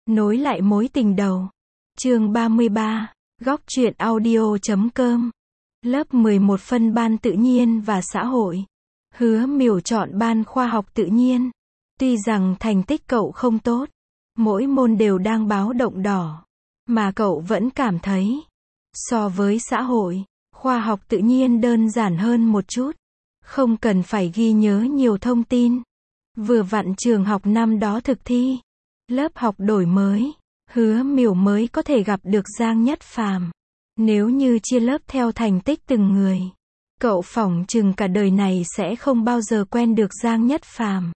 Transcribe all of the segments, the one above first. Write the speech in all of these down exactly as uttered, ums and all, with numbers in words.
Nối lại mối tình đầu. Chương ba mươi ba, góc truyện audio chấm com. Lớp mười một phân ban tự nhiên và xã hội. Hứa Miểu chọn ban khoa học tự nhiên. Tuy rằng thành tích cậu không tốt, mỗi môn đều đang báo động đỏ, mà cậu vẫn cảm thấy, so với xã hội, khoa học tự nhiên đơn giản hơn một chút. Không cần phải ghi nhớ nhiều thông tin. Vừa vặn trường học năm đó thực thi, lớp học đổi mới, Hứa Miểu mới có thể gặp được Giang Nhất Phàm. Nếu như chia lớp theo thành tích từng người, cậu phỏng chừng cả đời này sẽ không bao giờ quen được Giang Nhất Phàm.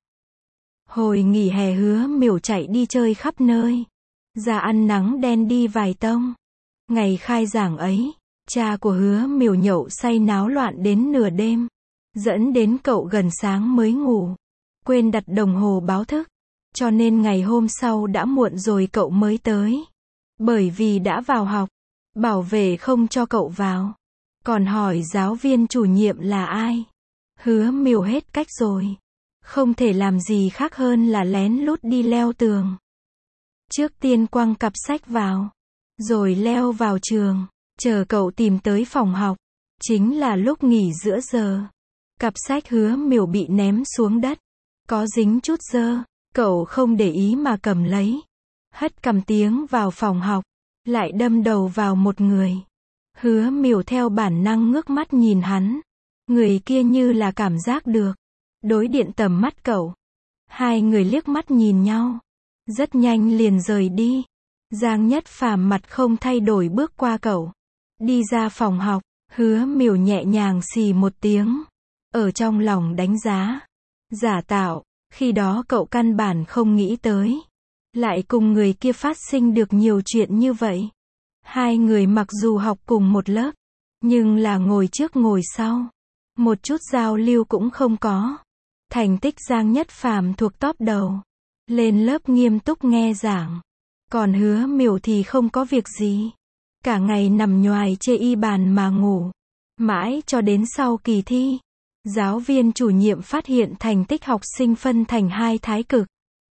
Hồi nghỉ hè Hứa Miểu chạy đi chơi khắp nơi, ra ăn nắng đen đi vài tông. Ngày khai giảng ấy, cha của Hứa Miểu nhậu say náo loạn đến nửa đêm, dẫn đến cậu gần sáng mới ngủ, quên đặt đồng hồ báo thức, cho nên ngày hôm sau đã muộn rồi cậu mới tới. Bởi vì đã vào học, bảo vệ không cho cậu vào, còn hỏi giáo viên chủ nhiệm là ai. Hứa Miểu hết cách rồi, không thể làm gì khác hơn là lén lút đi leo tường. Trước tiên quăng cặp sách vào, rồi leo vào trường, chờ cậu tìm tới phòng học. Chính là lúc nghỉ giữa giờ, cặp sách Hứa Miểu bị ném xuống đất, có dính chút dơ, cậu không để ý mà cầm lấy, hất cằm tiếng vào phòng học, lại đâm đầu vào một người. Hứa Miểu theo bản năng ngước mắt nhìn hắn, người kia như là cảm giác được, đối điện tầm mắt cậu. Hai người liếc mắt nhìn nhau, rất nhanh liền rời đi. Giang Nhất Phàm mặt không thay đổi bước qua cậu, đi ra phòng học. Hứa Miểu nhẹ nhàng xì một tiếng, ở trong lòng đánh giá, giả tạo, khi đó cậu căn bản không nghĩ tới, lại cùng người kia phát sinh được nhiều chuyện như vậy. Hai người mặc dù học cùng một lớp, nhưng là ngồi trước ngồi sau, một chút giao lưu cũng không có. Thành tích Giang Nhất Phàm thuộc top đầu, lên lớp nghiêm túc nghe giảng, còn Hứa Miểu thì không có việc gì, cả ngày nằm nhoài chê y bàn mà ngủ. Mãi cho đến sau kỳ thi, giáo viên chủ nhiệm phát hiện thành tích học sinh phân thành hai thái cực.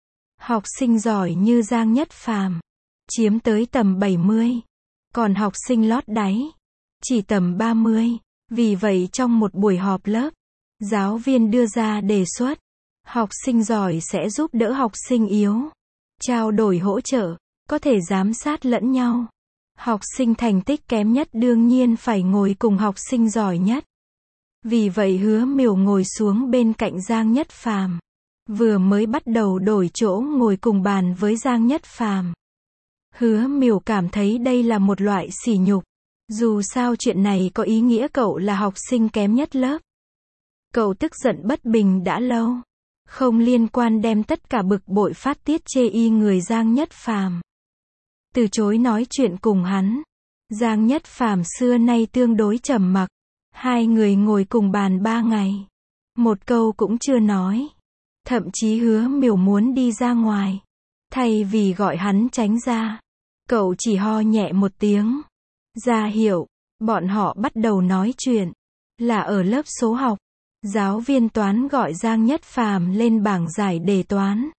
Học sinh giỏi như Giang Nhất Phàm chiếm tới tầm bảy mươi, còn học sinh lót đáy chỉ tầm ba mươi. Vì vậy trong một buổi họp lớp, giáo viên đưa ra đề xuất, học sinh giỏi sẽ giúp đỡ học sinh yếu, trao đổi hỗ trợ, có thể giám sát lẫn nhau. Học sinh thành tích kém nhất đương nhiên phải ngồi cùng học sinh giỏi nhất. Vì vậy Hứa Miểu ngồi xuống bên cạnh Giang Nhất Phàm, vừa mới bắt đầu đổi chỗ ngồi cùng bàn với Giang Nhất Phàm. Hứa Miểu cảm thấy đây là một loại sỉ nhục, dù sao chuyện này có ý nghĩa cậu là học sinh kém nhất lớp. Cậu tức giận bất bình đã lâu, không liên quan đem tất cả bực bội phát tiết chê y người Giang Nhất Phàm. Từ chối nói chuyện cùng hắn. Giang Nhất Phàm xưa nay tương đối trầm mặc, hai người ngồi cùng bàn ba ngày, một câu cũng chưa nói. Thậm chí Hứa Miểu muốn đi ra ngoài, thay vì gọi hắn tránh ra, cậu chỉ ho nhẹ một tiếng, ra hiệu. Bọn họ bắt đầu nói chuyện, là ở lớp số học. Giáo viên toán gọi Giang Nhất Phàm lên bảng giải đề toán,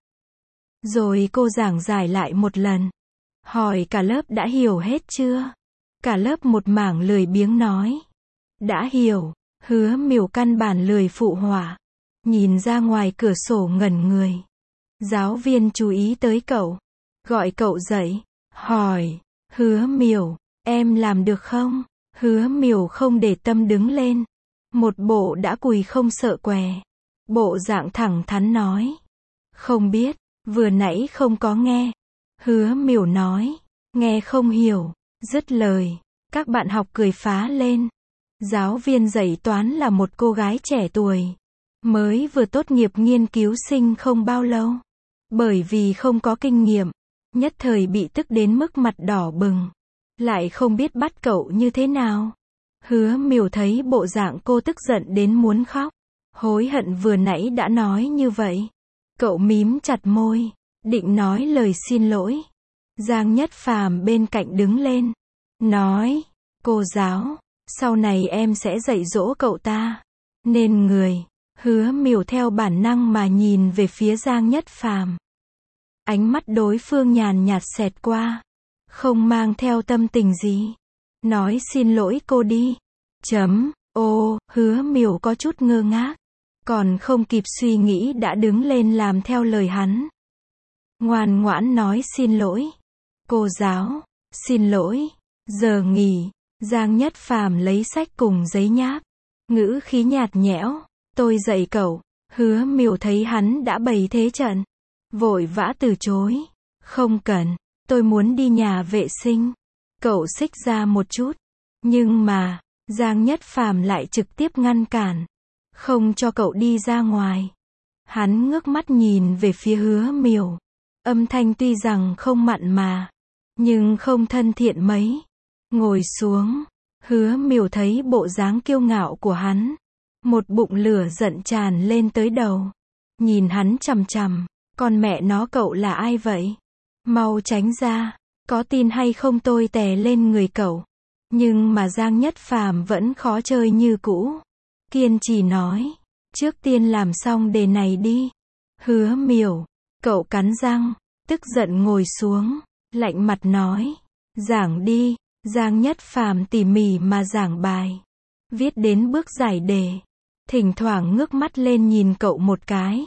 rồi cô giảng giải lại một lần, hỏi cả lớp đã hiểu hết chưa. Cả lớp một mảng lười biếng nói, đã hiểu. Hứa Miểu căn bản lười phụ họa, nhìn ra ngoài cửa sổ ngẩn người. Giáo viên chú ý tới cậu, gọi cậu dậy, hỏi, Hứa Miểu, em làm được không? Hứa Miểu không để tâm đứng lên, một bộ đã cùi không sợ què, bộ dạng thẳng thắn nói, không biết, vừa nãy không có nghe. Hứa Miểu nói, nghe không hiểu. Dứt lời, các bạn học cười phá lên. Giáo viên dạy toán là một cô gái trẻ tuổi, mới vừa tốt nghiệp nghiên cứu sinh không bao lâu. Bởi vì không có kinh nghiệm, nhất thời bị tức đến mức mặt đỏ bừng, lại không biết bắt cậu như thế nào. Hứa Miểu thấy bộ dạng cô tức giận đến muốn khóc, hối hận vừa nãy đã nói như vậy. Cậu mím chặt môi, định nói lời xin lỗi. Giang Nhất Phàm bên cạnh đứng lên, nói, cô giáo, sau này em sẽ dạy dỗ cậu ta nên người. Hứa Miểu theo bản năng mà nhìn về phía Giang Nhất Phàm. Ánh mắt đối phương nhàn nhạt xẹt qua, không mang theo tâm tình gì. Nói xin lỗi cô đi. Chấm, ô, Hứa Miểu có chút ngơ ngác. Còn không kịp suy nghĩ đã đứng lên làm theo lời hắn. Ngoan ngoãn nói xin lỗi. Cô giáo, xin lỗi. Giờ nghỉ, Giang Nhất Phàm lấy sách cùng giấy nháp. Ngữ khí nhạt nhẽo, tôi dạy cậu. Hứa Miểu thấy hắn đã bày thế trận, vội vã từ chối. Không cần, tôi muốn đi nhà vệ sinh. Cậu xích ra một chút. Nhưng mà, Giang Nhất Phàm lại trực tiếp ngăn cản. Không cho cậu đi ra ngoài. Hắn ngước mắt nhìn về phía Hứa Miểu. Âm thanh tuy rằng không mặn mà, nhưng không thân thiện mấy. Ngồi xuống. Hứa Miểu thấy bộ dáng kiêu ngạo của hắn. Một bụng lửa giận tràn lên tới đầu. Nhìn hắn chằm chằm. Con mẹ nó cậu là ai vậy? Mau tránh ra. Có tin hay không tôi tè lên người cậu. Nhưng mà Giang Nhất Phàm vẫn khó chơi như cũ. Kiên trì nói. Trước tiên làm xong đề này đi. Hứa Miểu. Cậu cắn răng. Tức giận ngồi xuống. Lạnh mặt nói. Giảng đi. Giang Nhất Phàm tỉ mỉ mà giảng bài. Viết đến bước giải đề. Thỉnh thoảng ngước mắt lên nhìn cậu một cái.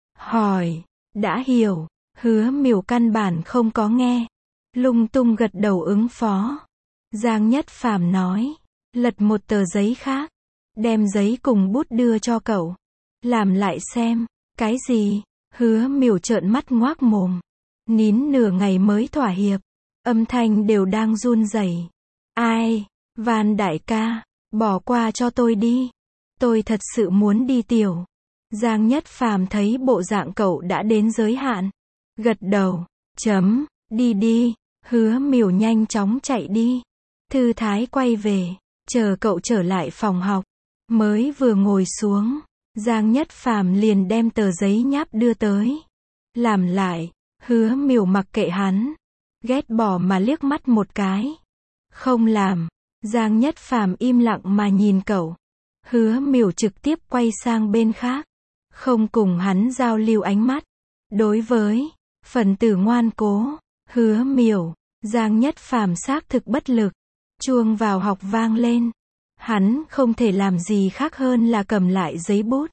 Hỏi. Đã hiểu. Hứa Miểu căn bản không có nghe. Lung tung gật đầu ứng phó. Giang Nhất Phàm nói. Lật một tờ giấy khác. Đem giấy cùng bút đưa cho cậu. Làm lại xem. Cái gì? Hứa Miểu trợn mắt ngoác mồm. Nín nửa ngày mới thỏa hiệp. Âm thanh đều đang run rẩy. Ai? Van đại ca. Bỏ qua cho tôi đi. Tôi thật sự muốn đi tiểu. Giang Nhất Phàm thấy bộ dạng cậu đã đến giới hạn. Gật đầu. Chấm. Đi đi. Hứa Miểu nhanh chóng chạy đi. Thư thái quay về. Chờ cậu trở lại phòng học. Mới vừa ngồi xuống. Giang Nhất Phàm liền đem tờ giấy nháp đưa tới. Làm lại. Hứa Miểu mặc kệ hắn. Ghét bỏ mà liếc mắt một cái. Không làm. Giang Nhất Phàm im lặng mà nhìn cậu. Hứa Miểu trực tiếp quay sang bên khác. Không cùng hắn giao lưu ánh mắt. Đối với phần tử ngoan cố, Hứa Miểu, Giang Nhất Phàm xác thực bất lực. Chuông vào học vang lên. Hắn không thể làm gì khác hơn là cầm lại giấy bút.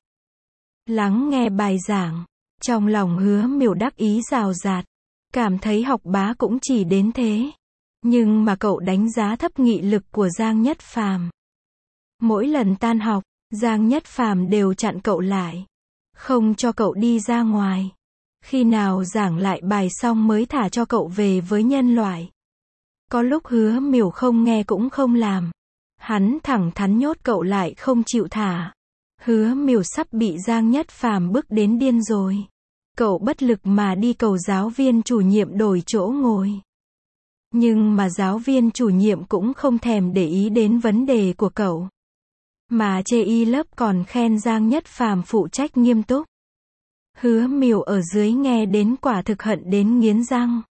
Lắng nghe bài giảng. Trong lòng Hứa Miểu đắc ý rào rạt. Cảm thấy học bá cũng chỉ đến thế. Nhưng mà cậu đánh giá thấp nghị lực của Giang Nhất Phàm. Mỗi lần tan học, Giang Nhất Phàm đều chặn cậu lại. Không cho cậu đi ra ngoài. Khi nào giảng lại bài xong mới thả cho cậu về với nhân loại. Có lúc Hứa Miểu không nghe cũng không làm. Hắn thẳng thắn nhốt cậu lại không chịu thả. Hứa Miểu sắp bị Giang Nhất Phàm bức đến điên rồi. Cậu bất lực mà đi cầu giáo viên chủ nhiệm đổi chỗ ngồi. Nhưng mà giáo viên chủ nhiệm cũng không thèm để ý đến vấn đề của cậu. Mà chê y lớp còn khen Giang Nhất Phàm phụ trách nghiêm túc. Hứa Miểu ở dưới nghe đến quả thực hận đến nghiến răng.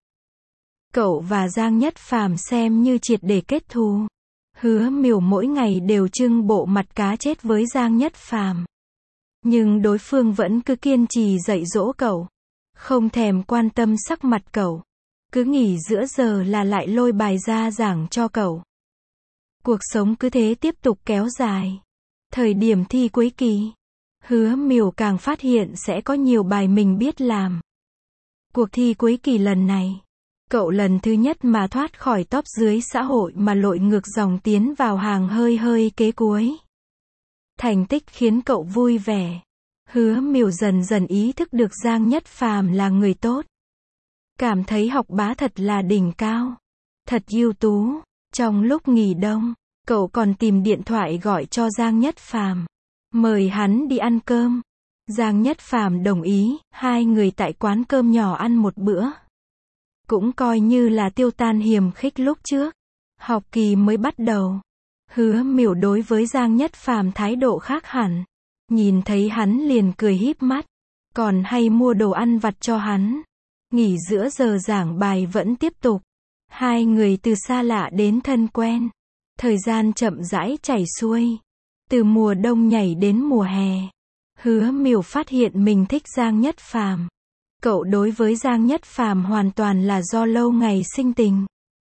Cậu và Giang Nhất Phàm xem như triệt để kết thù. Hứa Miểu mỗi ngày đều trưng bộ mặt cá chết với Giang Nhất Phàm. Nhưng đối phương vẫn cứ kiên trì dạy dỗ cậu. Không thèm quan tâm sắc mặt cậu. Cứ nghỉ giữa giờ là lại lôi bài ra giảng cho cậu. Cuộc sống cứ thế tiếp tục kéo dài. Thời điểm thi cuối kỳ, Hứa Miểu càng phát hiện sẽ có nhiều bài mình biết làm. Cuộc thi cuối kỳ lần này, cậu lần thứ nhất mà thoát khỏi top dưới xã hội mà lội ngược dòng tiến vào hàng hơi hơi kế cuối. Thành tích khiến cậu vui vẻ. Hứa Miểu dần dần ý thức được Giang Nhất Phàm là người tốt. Cảm thấy học bá thật là đỉnh cao. Thật ưu tú. Trong lúc nghỉ đông, cậu còn tìm điện thoại gọi cho Giang Nhất Phàm. Mời hắn đi ăn cơm. Giang Nhất Phàm đồng ý, hai người tại quán cơm nhỏ ăn một bữa. Cũng coi như là tiêu tan hiềm khích lúc trước. Học kỳ mới bắt đầu. Hứa Miểu đối với Giang Nhất Phàm thái độ khác hẳn. Nhìn thấy hắn liền cười híp mắt. Còn hay mua đồ ăn vặt cho hắn. Nghỉ giữa giờ giảng bài vẫn tiếp tục. Hai người từ xa lạ đến thân quen. Thời gian chậm rãi chảy xuôi. Từ mùa đông nhảy đến mùa hè. Hứa Miểu phát hiện mình thích Giang Nhất Phàm. Cậu đối với Giang Nhất Phàm hoàn toàn là do lâu ngày sinh tình.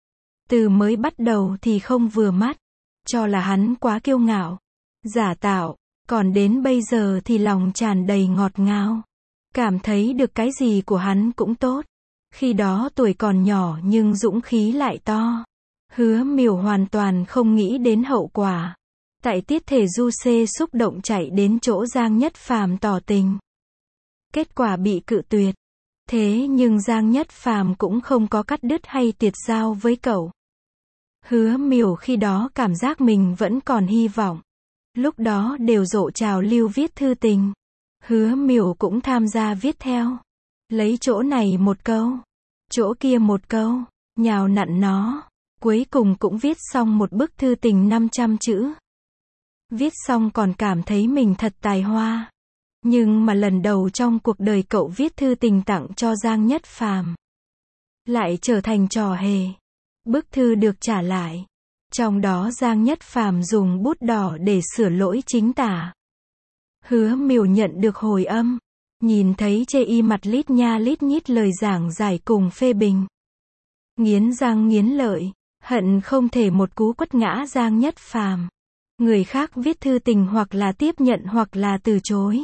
Từ mới bắt đầu thì không vừa mắt, cho là hắn quá kiêu ngạo, giả tạo, còn đến bây giờ thì lòng tràn đầy ngọt ngào. Cảm thấy được cái gì của hắn cũng tốt. Khi đó tuổi còn nhỏ nhưng dũng khí lại to. Hứa Miểu hoàn toàn không nghĩ đến hậu quả. Tại tiết thể du xê xúc động chạy đến chỗ Giang Nhất Phàm tỏ tình. Kết quả bị cự tuyệt. Thế nhưng Giang Nhất Phàm cũng không có cắt đứt hay tiệt giao với cậu. Hứa Miểu khi đó cảm giác mình vẫn còn hy vọng. Lúc đó đều rộ trào lưu viết thư tình. Hứa Miểu cũng tham gia viết theo. Lấy chỗ này một câu, chỗ kia một câu, nhào nặn nó. Cuối cùng cũng viết xong một bức thư tình năm trăm chữ. Viết xong còn cảm thấy mình thật tài hoa. Nhưng mà lần đầu trong cuộc đời cậu viết thư tình tặng cho Giang Nhất Phàm, lại trở thành trò hề. Bức thư được trả lại. Trong đó Giang Nhất Phàm dùng bút đỏ để sửa lỗi chính tả. Hứa Miểu nhận được hồi âm. Nhìn thấy chê y mặt lít nha lít nhít lời giảng giải cùng phê bình. Nghiến răng nghiến lợi. Hận không thể một cú quất ngã Giang Nhất Phàm. Người khác viết thư tình hoặc là tiếp nhận hoặc là từ chối.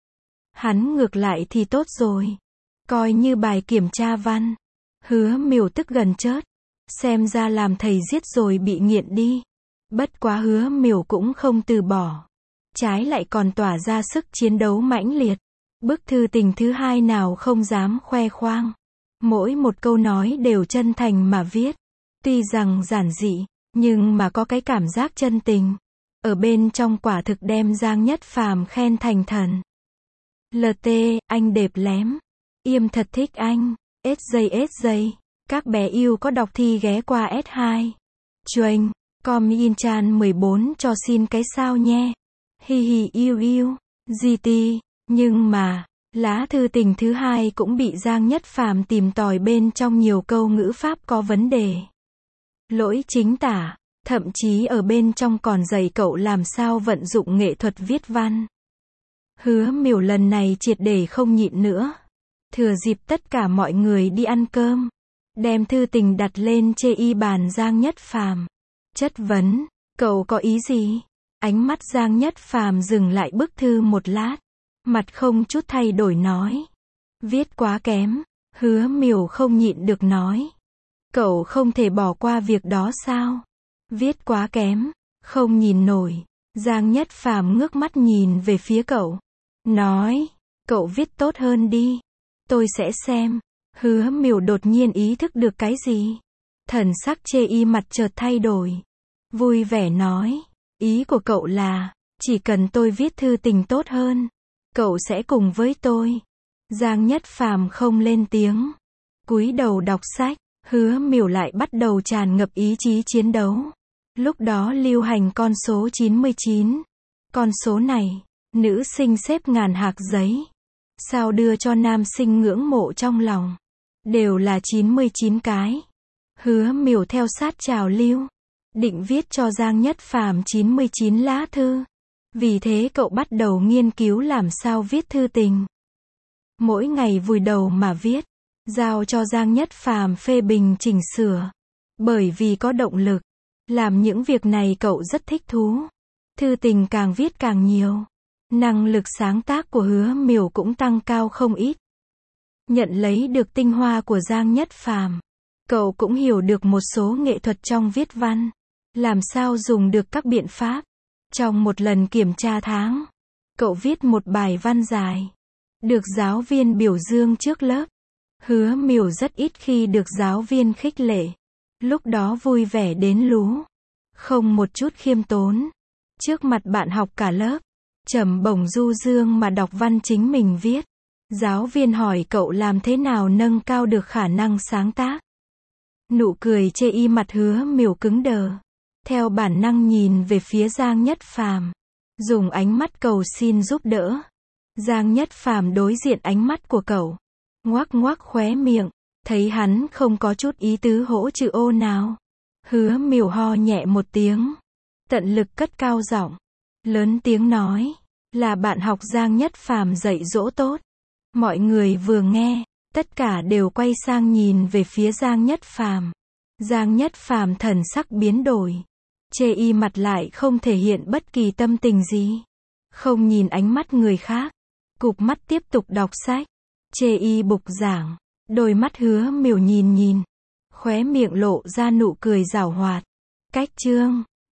Hắn ngược lại thì tốt rồi. Coi như bài kiểm tra văn. Hứa Miểu tức gần chết. Xem ra làm thầy giết rồi bị nghiện đi. Bất quá Hứa Miểu cũng không từ bỏ. Trái lại còn tỏa ra sức chiến đấu mãnh liệt. Bức thư tình thứ hai nào không dám khoe khoang. Mỗi một câu nói đều chân thành mà viết. Tuy rằng giản dị, nhưng mà có cái cảm giác chân tình. Ở bên trong quả thực đem Giang Nhất Phàm khen thành thần. lờ tê, anh đẹp lém. Im thật thích anh. ét gi ét gi. Các bé yêu có đọc thi ghé qua ét hai. Chuênh, com in chan mười bốn cho xin cái sao nhé. Hi hi yêu yêu. giê tê. Nhưng mà, lá thư tình thứ hai cũng bị Giang Nhất Phàm tìm tòi bên trong nhiều câu ngữ pháp có vấn đề. Lỗi chính tả, thậm chí ở bên trong còn dạy cậu làm sao vận dụng nghệ thuật viết văn. Hứa Miểu lần này triệt để không nhịn nữa. Thừa dịp tất cả mọi người đi ăn cơm, đem thư tình đặt lên chê y bàn Giang Nhất Phàm. Chất vấn, cậu có ý gì? Ánh mắt Giang Nhất Phàm dừng lại bức thư một lát. Mặt không chút thay đổi nói. Viết quá kém. Hứa Miểu không nhịn được nói. Cậu không thể bỏ qua việc đó sao? Viết quá kém. Không nhìn nổi. Giang Nhất Phàm ngước mắt nhìn về phía cậu. Nói. Cậu viết tốt hơn đi. Tôi sẽ xem. Hứa Miểu đột nhiên ý thức được cái gì. Thần sắc chê y mặt chợt thay đổi. Vui vẻ nói. Ý của cậu là, chỉ cần tôi viết thư tình tốt hơn, cậu sẽ cùng với tôi. Giang Nhất Phàm không lên tiếng. Cúi đầu đọc sách. Hứa Miểu lại bắt đầu tràn ngập ý chí chiến đấu. Lúc đó lưu hành con số chín mươi chín. Con số này, nữ sinh xếp ngàn hạc giấy. Sao đưa cho nam sinh ngưỡng mộ trong lòng. Đều là chín mươi chín cái. Hứa Miểu theo sát trào lưu. Định viết cho Giang Nhất Phàm chín mươi chín lá thư. Vì thế cậu bắt đầu nghiên cứu làm sao viết thư tình. Mỗi ngày vùi đầu mà viết. Giao cho Giang Nhất Phàm phê bình chỉnh sửa. Bởi vì có động lực. Làm những việc này cậu rất thích thú. Thư tình càng viết càng nhiều. Năng lực sáng tác của Hứa Miểu cũng tăng cao không ít. Nhận lấy được tinh hoa của Giang Nhất Phàm, cậu cũng hiểu được một số nghệ thuật trong viết văn. Làm sao dùng được các biện pháp. Trong một lần kiểm tra tháng, cậu viết một bài văn dài. Được giáo viên biểu dương trước lớp. Hứa Miểu rất ít khi được giáo viên khích lệ. Lúc đó vui vẻ đến lú. Không một chút khiêm tốn. Trước mặt bạn học cả lớp. Trầm bổng du dương mà đọc văn chính mình viết. Giáo viên hỏi cậu làm thế nào nâng cao được khả năng sáng tác. Nụ cười chê y mặt Hứa Miểu cứng đờ. Theo bản năng nhìn về phía Giang Nhất Phàm, dùng ánh mắt cầu xin giúp đỡ. Giang Nhất Phàm đối diện ánh mắt của cậu, ngoác ngoác khóe miệng, thấy hắn không có chút ý tứ hỗ chữ ô nào. Hứa Miểu ho nhẹ một tiếng, tận lực cất cao giọng, lớn tiếng nói, là bạn học Giang Nhất Phàm dạy dỗ tốt. Mọi người vừa nghe, Tất cả đều quay sang nhìn về phía Giang Nhất Phàm. Giang Nhất Phàm thần sắc biến đổi. Chê y mặt lại không thể hiện bất kỳ tâm tình gì. Không nhìn ánh mắt người khác. Cụp mắt tiếp tục đọc sách. Chê y bục giảng. Đôi mắt Hứa Miểu nhìn nhìn. Khóe miệng lộ ra nụ cười giảo hoạt. Cách chương